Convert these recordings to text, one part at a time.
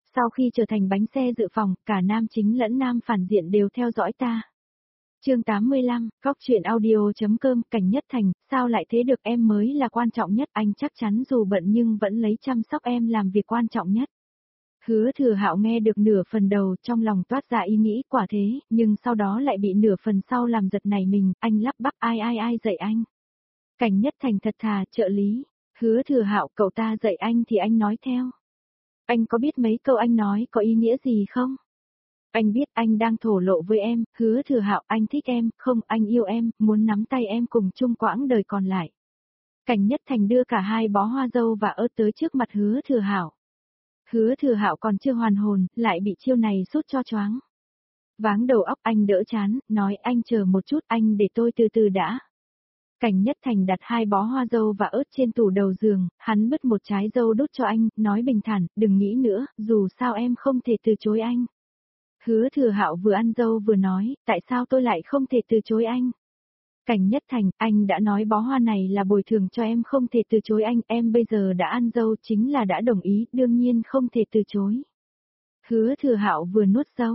Sau khi trở thành bánh xe dự phòng, cả nam chính lẫn nam phản diện đều theo dõi ta. Chương 85, góc truyện audio.com. Cảnh Nhất Thành, sao lại thế được, em mới là quan trọng nhất, anh chắc chắn dù bận nhưng vẫn lấy chăm sóc em làm việc quan trọng nhất. Hứa Thừa Hạo nghe được nửa phần đầu, trong lòng toát ra ý nghĩ quả thế, nhưng sau đó lại bị nửa phần sau làm giật nảy mình, anh lắp bắp ai dạy anh. Cảnh Nhất Thành thật thà, trợ lý. Hứa Thừa Hạo, cậu ta dạy anh thì anh nói theo. Anh có biết mấy câu anh nói có ý nghĩa gì không? Anh biết anh đang thổ lộ với em, Hứa Thừa Hạo, anh thích em, không, anh yêu em, muốn nắm tay em cùng chung quãng đời còn lại. Cảnh Nhất Thành đưa cả hai bó hoa dâu và ớt tới trước mặt Hứa Thừa Hạo. Hứa Thừa Hạo còn chưa hoàn hồn, lại bị chiêu này sút cho choáng. Váng đầu óc, anh đỡ chán, nói anh chờ một chút, anh để tôi từ từ đã. Cảnh Nhất Thành đặt hai bó hoa dâu và ớt trên tủ đầu giường, hắn bứt một trái dâu đút cho anh, nói bình thản, đừng nghĩ nữa, dù sao em không thể từ chối anh. Hứa Thừa Hạo vừa ăn dâu vừa nói, tại sao tôi lại không thể từ chối anh? Cảnh Nhất Thành, anh đã nói bó hoa này là bồi thường cho em, không thể từ chối anh, em bây giờ đã ăn dâu chính là đã đồng ý, đương nhiên không thể từ chối. Hứa Thừa Hạo vừa nuốt dâu,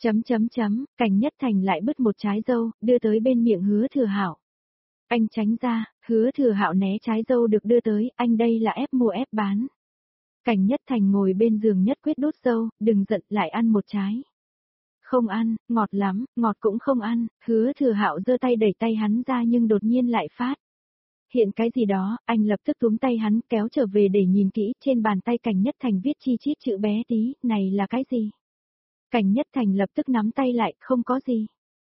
Cảnh Nhất Thành lại bứt một trái dâu, đưa tới bên miệng Hứa Thừa Hạo. Anh tránh ra, Hứa Thừa Hạo né trái dâu được đưa tới, anh đây là ép mua ép bán. Cảnh Nhất Thành ngồi bên giường nhất quyết đút dâu, đừng giận, lại ăn một trái. Không ăn, ngọt lắm, ngọt cũng không ăn, Hứa Thừa Hạo giơ tay đẩy tay hắn ra nhưng đột nhiên lại phát. Hiện cái gì đó, anh lập tức túm tay hắn kéo trở về để nhìn kỹ, trên bàn tay Cảnh Nhất Thành viết chi chít chữ bé tí, này là cái gì? Cảnh Nhất Thành lập tức nắm tay lại, không có gì.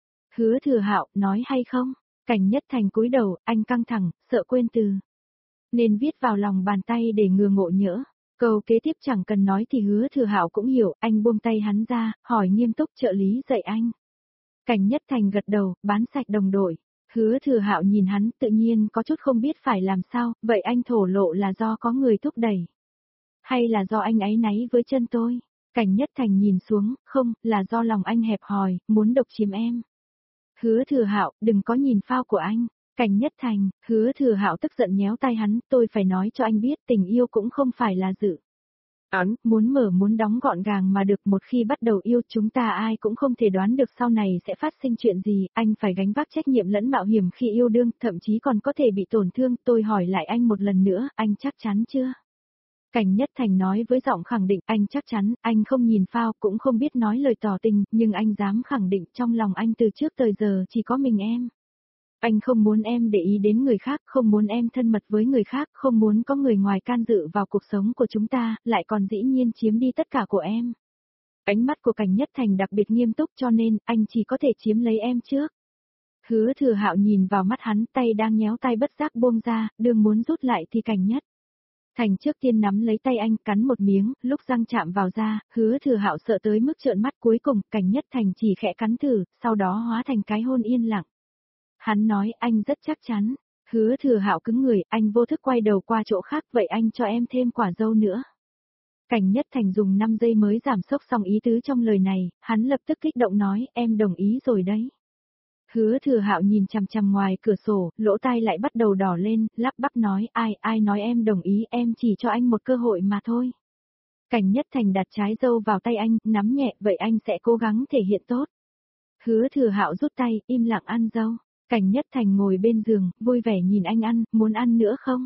Hứa Thừa Hạo, nói hay không? Cảnh Nhất Thành cúi đầu, anh căng thẳng, sợ quên từ. Nên viết vào lòng bàn tay để ngừa ngộ nhỡ. Câu kế tiếp chẳng cần nói thì Hứa Thừa Hạo cũng hiểu, anh buông tay hắn ra, hỏi nghiêm túc, trợ lý dạy anh. Cảnh Nhất Thành gật đầu, bán sạch đồng đội. Hứa Thừa Hạo nhìn hắn, tự nhiên có chút không biết phải làm sao, vậy anh thổ lộ là do có người thúc đẩy. Hay là do anh áy náy với chân tôi? Cảnh Nhất Thành nhìn xuống, không, là do lòng anh hẹp hòi, muốn độc chiếm em. Hứa Thừa Hạo, đừng có nhìn phao của anh. Cảnh Nhất Thành, Hứa Thừa Hạo tức giận nhéo tay hắn, tôi phải nói cho anh biết tình yêu cũng không phải là dự án, muốn mở muốn đóng gọn gàng mà được, một khi bắt đầu yêu chúng ta ai cũng không thể đoán được sau này sẽ phát sinh chuyện gì, anh phải gánh vác trách nhiệm lẫn mạo hiểm khi yêu đương, thậm chí còn có thể bị tổn thương, tôi hỏi lại anh một lần nữa, anh chắc chắn chưa? Cảnh Nhất Thành nói với giọng khẳng định, anh chắc chắn, anh không nhìn phao cũng không biết nói lời tỏ tình, nhưng anh dám khẳng định trong lòng anh từ trước tới giờ chỉ có mình em. Anh không muốn em để ý đến người khác, không muốn em thân mật với người khác, không muốn có người ngoài can dự vào cuộc sống của chúng ta, lại còn dĩ nhiên chiếm đi tất cả của em. Ánh mắt của Cảnh Nhất Thành đặc biệt nghiêm túc cho nên, anh chỉ có thể chiếm lấy em trước. Hứa Thừa Hạo nhìn vào mắt hắn, tay đang nhéo tay bất giác buông ra, đường muốn rút lại thì Cảnh Nhất Thành trước tiên nắm lấy tay anh, cắn một miếng, lúc răng chạm vào da, Hứa Thừa Hạo sợ tới mức trợn mắt, cuối cùng, Cảnh Nhất Thành chỉ khẽ cắn thử, sau đó hóa thành cái hôn yên lặng. Hắn nói, anh rất chắc chắn. Hứa Thừa Hạo cứng người, anh vô thức quay đầu qua chỗ khác, vậy anh cho em thêm quả dâu nữa. Cảnh Nhất Thành dùng 5 giây mới giảm sốc xong ý tứ trong lời này, hắn lập tức kích động nói, em đồng ý rồi đấy. Hứa Thừa Hạo nhìn chằm chằm ngoài cửa sổ, lỗ tai lại bắt đầu đỏ lên, lắp bắp nói, ai nói em đồng ý, em chỉ cho anh một cơ hội mà thôi. Cảnh Nhất Thành đặt trái dâu vào tay anh, nắm nhẹ, vậy anh sẽ cố gắng thể hiện tốt. Hứa Thừa Hạo rút tay, im lặng ăn dâu. Cảnh Nhất Thành ngồi bên giường, vui vẻ nhìn anh ăn, muốn ăn nữa không?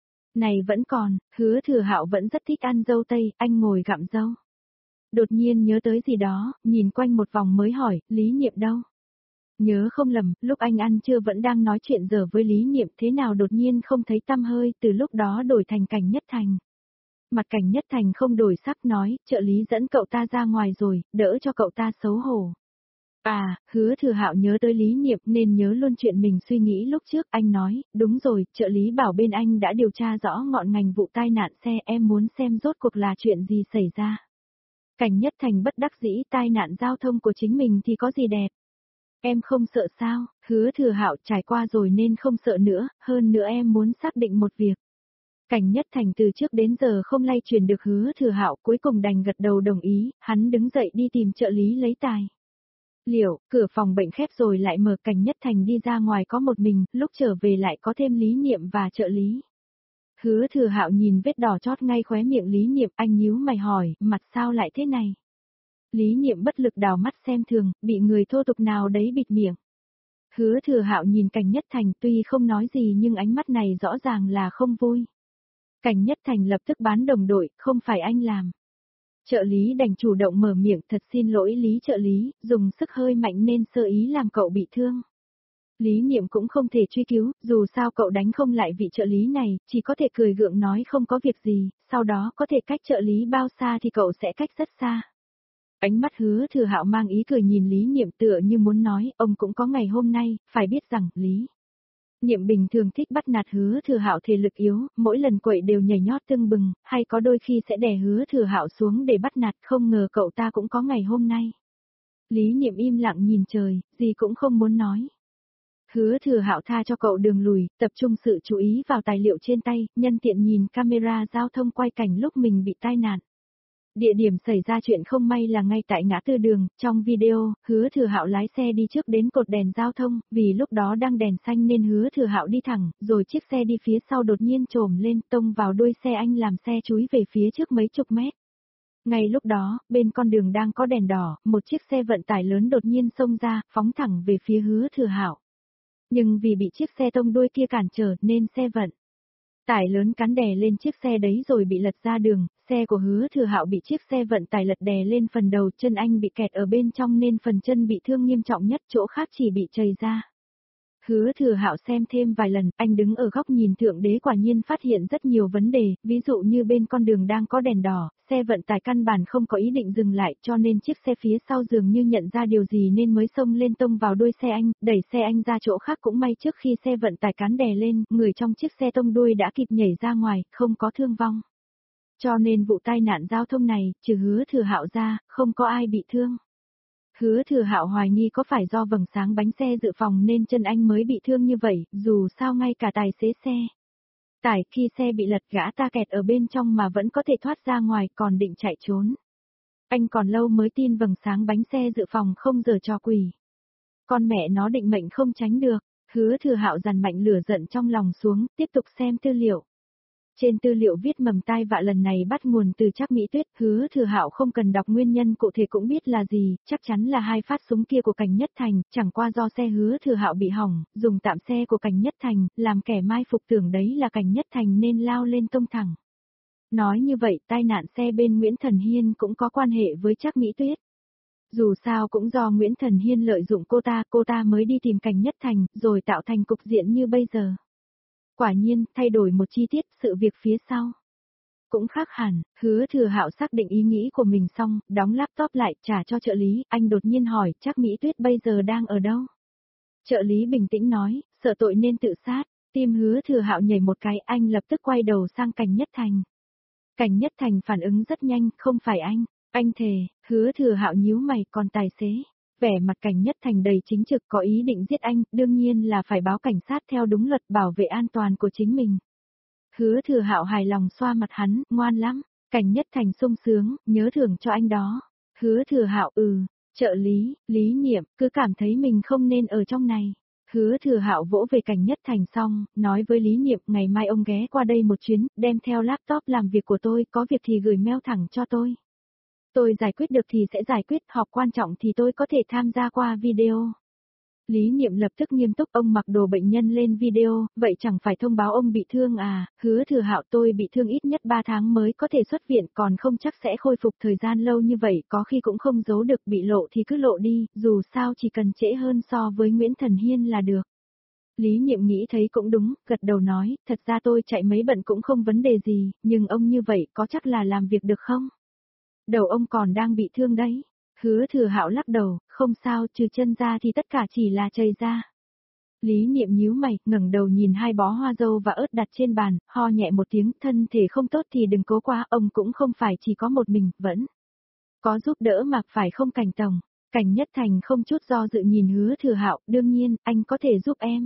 Này vẫn còn, Hứa Thừa Hạo vẫn rất thích ăn dâu tây, anh ngồi gặm dâu. Đột nhiên nhớ tới gì đó, nhìn quanh một vòng mới hỏi, Lý Niệm đâu? Nhớ không lầm, lúc anh ăn trưa vẫn đang nói chuyện giờ với Lý Niệm, thế nào đột nhiên không thấy tăm hơi, từ lúc đó đổi thành Cảnh Nhất Thành. Mặt Cảnh Nhất Thành không đổi sắc nói, trợ lý dẫn cậu ta ra ngoài rồi, đỡ cho cậu ta xấu hổ. Hứa Thừa Hạo nhớ tới Lý Niệm nên nhớ luôn chuyện mình suy nghĩ lúc trước, anh nói, đúng rồi, trợ lý bảo bên anh đã điều tra rõ ngọn ngành vụ tai nạn xe, em muốn xem rốt cuộc là chuyện gì xảy ra. Cảnh Nhất Thành bất đắc dĩ, tai nạn giao thông của chính mình thì có gì đẹp. Em không sợ sao? Hứa Thừa Hạo, trải qua rồi nên không sợ nữa, hơn nữa em muốn xác định một việc. Cảnh Nhất Thành từ trước đến giờ không lay truyền được Hứa Thừa Hạo, cuối cùng đành gật đầu đồng ý, hắn đứng dậy đi tìm trợ lý lấy tài liệu, cửa phòng bệnh khép rồi lại mở. Cảnh Nhất Thành đi ra ngoài có một mình, lúc trở về lại có thêm Lý Niệm và trợ lý. Hứa Thừa Hạo nhìn vết đỏ chót ngay khóe miệng Lý Niệm, anh nhíu mày hỏi, mặt sao lại thế này? Lý Niệm bất lực đào mắt xem thường, bị người thô tục nào đấy bịt miệng. Hứa Thừa Hạo nhìn Cảnh Nhất Thành tuy không nói gì nhưng ánh mắt này rõ ràng là không vui. Cảnh Nhất Thành lập tức bán đồng đội, không phải anh làm. Trợ lý đành chủ động mở miệng, thật xin lỗi Lý trợ lý, dùng sức hơi mạnh nên sơ ý làm cậu bị thương. Lý Niệm cũng không thể truy cứu, dù sao cậu đánh không lại vị trợ lý này, chỉ có thể cười gượng nói không có việc gì, sau đó có thể cách trợ lý bao xa thì cậu sẽ cách rất xa. Ánh mắt Hứa Thừa Hạo mang ý cười nhìn Lý Niệm tựa như muốn nói, ông cũng có ngày hôm nay, phải biết rằng, Lý Niệm bình thường thích bắt nạt Hứa Thừa Hạo thể lực yếu, mỗi lần quậy đều nhảy nhót tưng bừng, hay có đôi khi sẽ đè Hứa Thừa Hạo xuống để bắt nạt, không ngờ cậu ta cũng có ngày hôm nay. Lý Niệm im lặng nhìn trời, gì cũng không muốn nói. Hứa Thừa Hạo tha cho cậu đường lùi, tập trung sự chú ý vào tài liệu trên tay, nhân tiện nhìn camera giao thông quay cảnh lúc mình bị tai nạn. Địa điểm xảy ra chuyện không may là ngay tại ngã tư đường, trong video, Hứa Thừa Hạo lái xe đi trước đến cột đèn giao thông, vì lúc đó đang đèn xanh nên Hứa Thừa Hạo đi thẳng, rồi chiếc xe đi phía sau đột nhiên trồm lên, tông vào đuôi xe anh làm xe chúi về phía trước mấy chục mét. Ngay lúc đó, bên con đường đang có đèn đỏ, một chiếc xe vận tải lớn đột nhiên xông ra, phóng thẳng về phía Hứa Thừa Hạo. Nhưng vì bị chiếc xe tông đuôi kia cản trở nên xe vận tải lớn cán đè lên chiếc xe đấy rồi bị lật ra đường, xe của Hứa Thừa Hạo bị chiếc xe vận tải lật đè lên phần đầu, chân anh bị kẹt ở bên trong nên phần chân bị thương nghiêm trọng nhất, chỗ khác chỉ bị trầy ra. Hứa Thừa Hạo xem thêm vài lần, anh đứng ở góc nhìn thượng đế quả nhiên phát hiện rất nhiều vấn đề, ví dụ như bên con đường đang có đèn đỏ, xe vận tải căn bản không có ý định dừng lại cho nên chiếc xe phía sau dường như nhận ra điều gì nên mới xông lên tông vào đuôi xe anh, đẩy xe anh ra chỗ khác cũng may trước khi xe vận tải cán đè lên, người trong chiếc xe tông đuôi đã kịp nhảy ra ngoài, không có thương vong. Cho nên vụ tai nạn giao thông này, trừ Hứa Thừa Hạo ra, không có ai bị thương. Hứa Thừa Hạo hoài nghi có phải do vầng sáng bánh xe dự phòng nên chân anh mới bị thương như vậy, dù sao ngay cả tài xế xe tải khi xe bị lật gã ta kẹt ở bên trong mà vẫn có thể thoát ra ngoài còn định chạy trốn. Anh còn lâu mới tin vầng sáng bánh xe dự phòng không giở trò quỷ. Con mẹ nó định mệnh không tránh được, Hứa Thừa Hạo dằn mạnh lửa giận trong lòng xuống, tiếp tục xem tư liệu. Trên tư liệu viết mầm tai vạ lần này bắt nguồn từ Trác Mỹ Tuyết, Hứa Thừa Hạo không cần đọc nguyên nhân cụ thể cũng biết là gì, chắc chắn là hai phát súng kia của Cảnh Nhất Thành, chẳng qua do xe Hứa Thừa Hạo bị hỏng, dùng tạm xe của Cảnh Nhất Thành, làm kẻ mai phục tưởng đấy là Cảnh Nhất Thành nên lao lên tông thẳng. Nói như vậy, tai nạn xe bên Nguyễn Thần Hiên cũng có quan hệ với Trác Mỹ Tuyết. Dù sao cũng do Nguyễn Thần Hiên lợi dụng cô ta mới đi tìm Cảnh Nhất Thành, rồi tạo thành cục diện như bây giờ. Quả nhiên, thay đổi một chi tiết, sự việc phía sau cũng khác hẳn. Hứa Thừa Hạo xác định ý nghĩ của mình xong, đóng laptop lại, trả cho trợ lý, anh đột nhiên hỏi, Trác Mỹ Tuyết bây giờ đang ở đâu? Trợ lý bình tĩnh nói, sợ tội nên tự sát. Tim Hứa Thừa Hạo nhảy một cái, anh lập tức quay đầu sang Cảnh Nhất Thành. Cảnh Nhất Thành phản ứng rất nhanh, không phải anh thề. Hứa Thừa Hạo nhíu mày, còn tài xế? Vẻ mặt Cảnh Nhất Thành đầy chính trực, có ý định giết anh, đương nhiên là phải báo cảnh sát theo đúng luật bảo vệ an toàn của chính mình. Hứa Thừa Hạo hài lòng xoa mặt hắn, ngoan lắm. Cảnh Nhất Thành sung sướng, nhớ thưởng cho anh đó. Hứa Thừa Hạo trợ lý, Lý Niệm, cứ cảm thấy mình không nên ở trong này. Hứa Thừa Hạo vỗ về Cảnh Nhất Thành xong, nói với Lý Niệm, ngày mai ông ghé qua đây một chuyến, đem theo laptop làm việc của tôi, có việc thì gửi mail thẳng cho tôi. Tôi giải quyết được thì sẽ giải quyết, họp quan trọng thì tôi có thể tham gia qua video. Lý Niệm lập tức nghiêm túc, ông mặc đồ bệnh nhân lên video, vậy chẳng phải thông báo ông bị thương à? Hứa Thừa Hạo, tôi bị thương ít nhất 3 tháng mới có thể xuất viện, còn không chắc sẽ khôi phục thời gian lâu như vậy, có khi cũng không giấu được, bị lộ thì cứ lộ đi, dù sao chỉ cần trễ hơn so với Nguyễn Thần Hiên là được. Lý Niệm nghĩ thấy cũng đúng, gật đầu nói, thật ra tôi chạy mấy bận cũng không vấn đề gì, nhưng ông như vậy có chắc là làm việc được không? Đầu ông còn đang bị thương đấy. Hứa Thừa Hạo lắc đầu, không sao, trừ chân ra thì tất cả chỉ là chày da. Lý Niệm nhíu mày, ngẩng đầu nhìn hai bó hoa dâu và ớt đặt trên bàn, ho nhẹ một tiếng, thân thể không tốt thì đừng cố quá, ông cũng không phải chỉ có một mình, vẫn có giúp đỡ mà, phải không Cảnh tổng? Cảnh Nhất Thành không chút do dự nhìn Hứa Thừa Hạo, đương nhiên, anh có thể giúp em.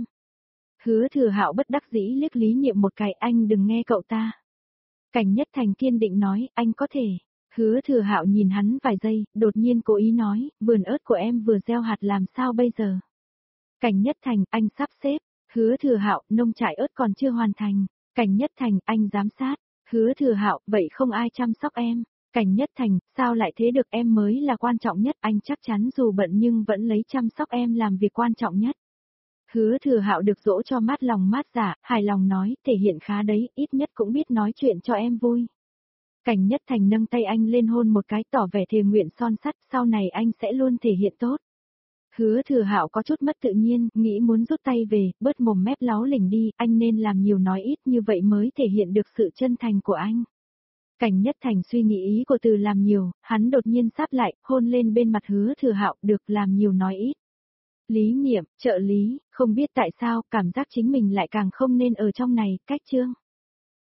Hứa Thừa Hạo bất đắc dĩ liếc Lý Niệm một cái, anh đừng nghe cậu ta. Cảnh Nhất Thành kiên định nói, anh có thể. Hứa Thừa Hạo nhìn hắn vài giây, đột nhiên cố ý nói, vườn ớt của em vừa gieo hạt làm sao bây giờ? Cảnh Nhất Thành, anh sắp xếp. Hứa Thừa Hạo, nông trại ớt còn chưa hoàn thành. Cảnh Nhất Thành, anh giám sát. Hứa Thừa Hạo, vậy không ai chăm sóc em. Cảnh Nhất Thành, sao lại thế được, em mới là quan trọng nhất, anh chắc chắn dù bận nhưng vẫn lấy chăm sóc em làm việc quan trọng nhất. Hứa Thừa Hạo được dỗ cho mát lòng mát dạ, hài lòng nói, thể hiện khá đấy, ít nhất cũng biết nói chuyện cho em vui. Cảnh Nhất Thành nâng tay anh lên hôn một cái, tỏ vẻ thề nguyện son sắt, sau này anh sẽ luôn thể hiện tốt. Hứa Thừa Hạo có chút mất tự nhiên, nghĩ muốn rút tay về, bớt mồm mép láo lỉnh đi, anh nên làm nhiều nói ít, như vậy mới thể hiện được sự chân thành của anh. Cảnh Nhất Thành suy nghĩ ý của từ làm nhiều, hắn đột nhiên sáp lại, hôn lên bên mặt Hứa Thừa Hạo, được, làm nhiều nói ít. Lý Niệm, trợ lý, không biết tại sao, cảm giác chính mình lại càng không nên ở trong này, cách chương.